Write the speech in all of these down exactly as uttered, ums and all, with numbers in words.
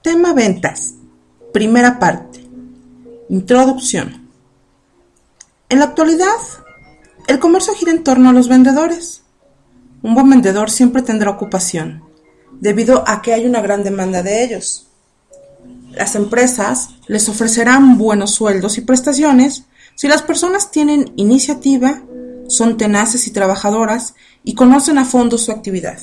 Tema ventas. Primera parte. Introducción. En la actualidad, el comercio gira en torno a los vendedores. Un buen vendedor siempre tendrá ocupación, debido a que hay una gran demanda de ellos. Las empresas les ofrecerán buenos sueldos y prestaciones si las personas tienen iniciativa, son tenaces y trabajadoras y conocen a fondo su actividad.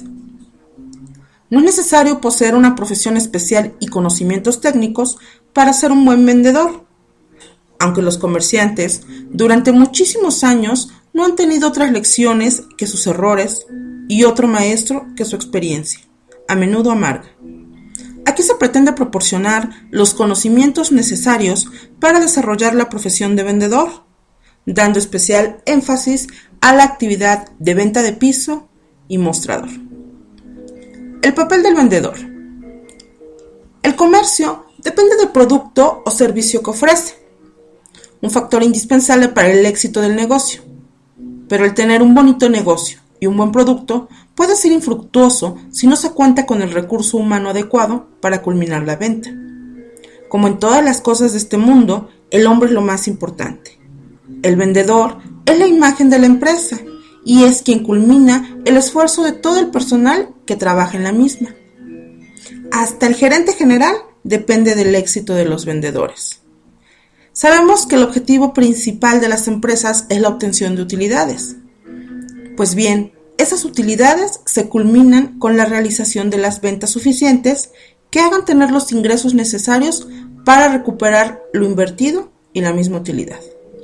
No es necesario poseer una profesión especial y conocimientos técnicos para ser un buen vendedor, aunque los comerciantes durante muchísimos años no han tenido otras lecciones que sus errores y otro maestro que su experiencia, a menudo amarga. Aquí se pretende proporcionar los conocimientos necesarios para desarrollar la profesión de vendedor, dando especial énfasis a la actividad de venta de piso y mostrador. El papel del vendedor. El comercio depende del producto o servicio que ofrece, un factor indispensable para el éxito del negocio. Pero el tener un bonito negocio y un buen producto puede ser infructuoso si no se cuenta con el recurso humano adecuado para culminar la venta. Como en todas las cosas de este mundo, el hombre es lo más importante. El vendedor es la imagen de la empresa y es quien culmina el esfuerzo de todo el personal que trabaja en la misma. Hasta el gerente general depende del éxito de los vendedores. Sabemos que el objetivo principal de las empresas es la obtención de utilidades. Pues bien, esas utilidades se culminan con la realización de las ventas suficientes que hagan tener los ingresos necesarios para recuperar lo invertido y la misma utilidad.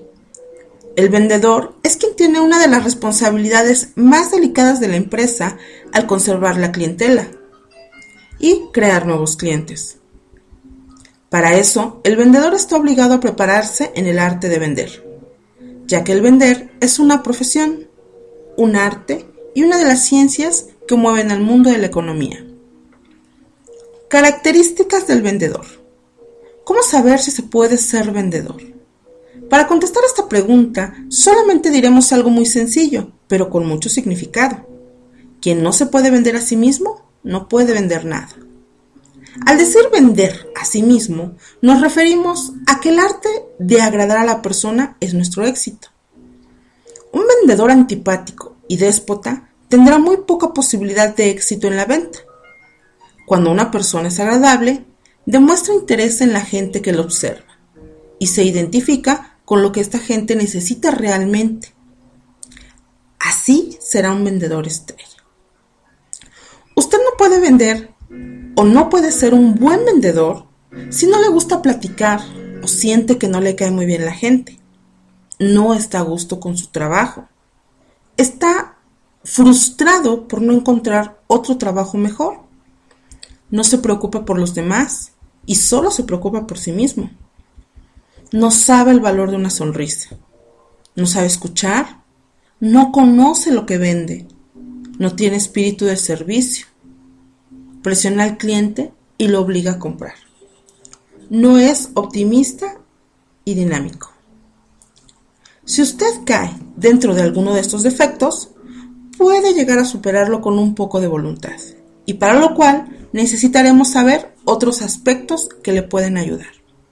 El vendedor es quien tiene una de las responsabilidades más delicadas de la empresa al conservar la clientela y crear nuevos clientes. Para eso, el vendedor está obligado a prepararse en el arte de vender, ya que el vender es una profesión, un arte y una de las ciencias que mueven al mundo de la economía. Características del vendedor. ¿Cómo saber si se puede ser vendedor? Para contestar esta pregunta, solamente diremos algo muy sencillo, pero con mucho significado. Quien no se puede vender a sí mismo, no puede vender nada. Al decir vender a sí mismo, nos referimos a que el arte de agradar a la persona es nuestro éxito. Un vendedor antipático y déspota tendrá muy poca posibilidad de éxito en la venta. Cuando una persona es agradable, demuestra interés en la gente que lo observa y se identifica con lo que esta gente necesita realmente. Así será un vendedor estrella. Usted no puede vender o no puede ser un buen vendedor si no le gusta platicar o siente que no le cae muy bien la gente. No está a gusto con su trabajo. Está frustrado por no encontrar otro trabajo mejor. No se preocupa por los demás y solo se preocupa por sí mismo. No sabe el valor de una sonrisa. No sabe escuchar. No conoce lo que vende. No tiene espíritu de servicio. Presiona al cliente y lo obliga a comprar. No es optimista y dinámico. Si usted cae dentro de alguno de estos defectos, puede llegar a superarlo con un poco de voluntad, y para lo cual necesitaremos saber otros aspectos que le pueden ayudar.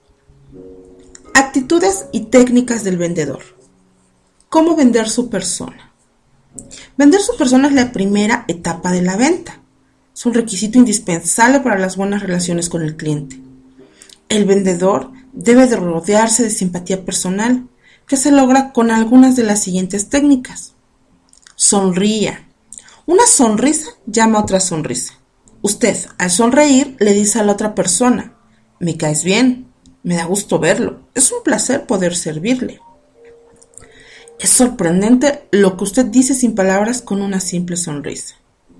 Actitudes y técnicas del vendedor. ¿Cómo vender su persona? Vender su persona es la primera etapa de la venta. Es un requisito indispensable para las buenas relaciones con el cliente. El vendedor debe de rodearse de simpatía personal, que se logra con algunas de las siguientes técnicas. Sonría. Una sonrisa llama a otra sonrisa. Usted, al sonreír, le dice a la otra persona: me caes bien, me da gusto verlo, es un placer poder servirle. Es sorprendente lo que usted dice sin palabras con una simple sonrisa.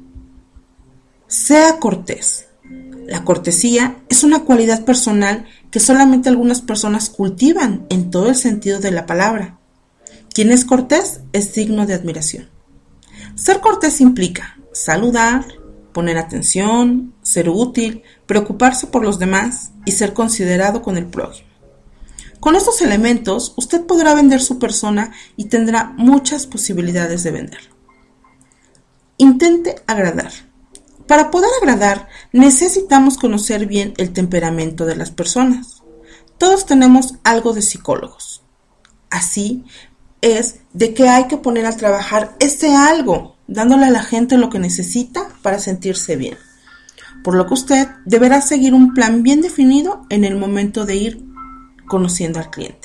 Sea cortés. La cortesía es una cualidad personal que solamente algunas personas cultivan en todo el sentido de la palabra. Quien es cortés es digno de admiración. Ser cortés implica saludar, poner atención, ser útil, preocuparse por los demás y ser considerado con el prójimo. Con estos elementos, usted podrá vender su persona y tendrá muchas posibilidades de vender. Intente agradar. Para poder agradar, necesitamos conocer bien el temperamento de las personas. Todos tenemos algo de psicólogos. Así es de que hay que poner a trabajar ese algo, dándole a la gente lo que necesita para sentirse bien. Por lo que usted deberá seguir un plan bien definido en el momento de ir conociendo al cliente.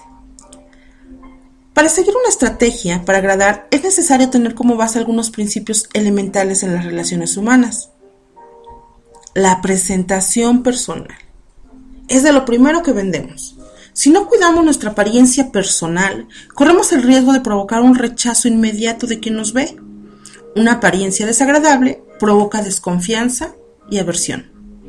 Para seguir una estrategia para agradar es necesario tener como base algunos principios elementales en las relaciones humanas. La presentación personal es de lo primero que vendemos. Si no cuidamos nuestra apariencia personal, corremos el riesgo de provocar un rechazo inmediato de quien nos ve. Una apariencia desagradable provoca desconfianza y aversión.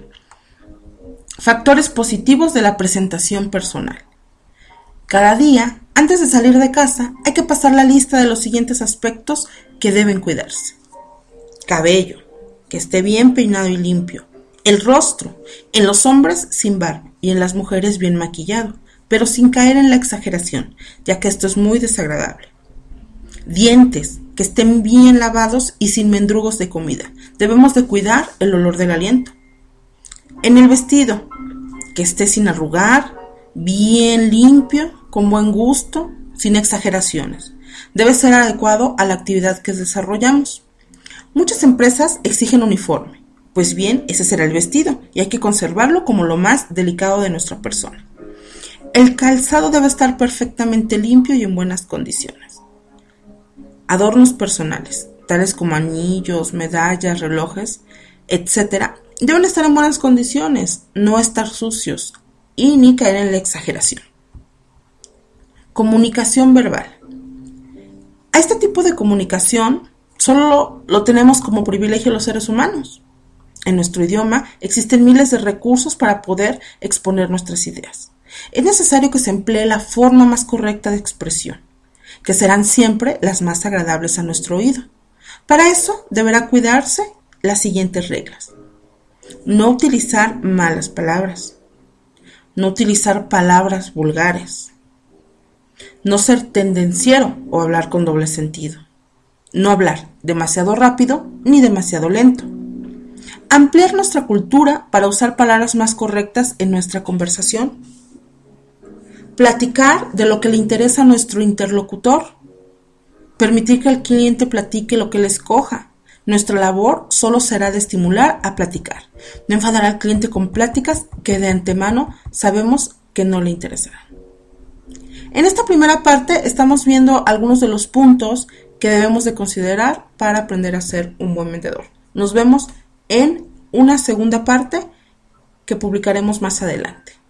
Factores positivos de la presentación personal. Cada día, antes de salir de casa, hay que pasar la lista de los siguientes aspectos que deben cuidarse. Cabello, que esté bien peinado y limpio. El rostro, en los hombres sin barba y en las mujeres bien maquillado, pero sin caer en la exageración, ya que esto es muy desagradable. Dientes, que estén bien lavados y sin mendrugos de comida. Debemos de cuidar el olor del aliento. En el vestido, que esté sin arrugar, bien limpio, con buen gusto, sin exageraciones. Debe ser adecuado a la actividad que desarrollamos. Muchas empresas exigen uniforme, pues bien, ese será el vestido y hay que conservarlo como lo más delicado de nuestra persona. El calzado debe estar perfectamente limpio y en buenas condiciones. Adornos personales, tales como anillos, medallas, relojes, etcétera, deben estar en buenas condiciones, no estar sucios y ni caer en la exageración. Comunicación verbal. A este tipo de comunicación solo lo tenemos como privilegio los seres humanos. En nuestro idioma existen miles de recursos para poder exponer nuestras ideas. Es necesario que se emplee la forma más correcta de expresión, que serán siempre las más agradables a nuestro oído. Para eso deberá cuidarse las siguientes reglas. No utilizar malas palabras. No utilizar palabras vulgares. No ser tendenciero o hablar con doble sentido. No hablar demasiado rápido ni demasiado lento. Ampliar nuestra cultura para usar palabras más correctas en nuestra conversación. Platicar de lo que le interesa a nuestro interlocutor. Permitir que el cliente platique lo que le escoja. Nuestra labor solo será de estimular a platicar. No enfadar al cliente con pláticas que de antemano sabemos que no le interesarán. En esta primera parte estamos viendo algunos de los puntos que debemos de considerar para aprender a ser un buen vendedor. Nos vemos en una segunda parte que publicaremos más adelante.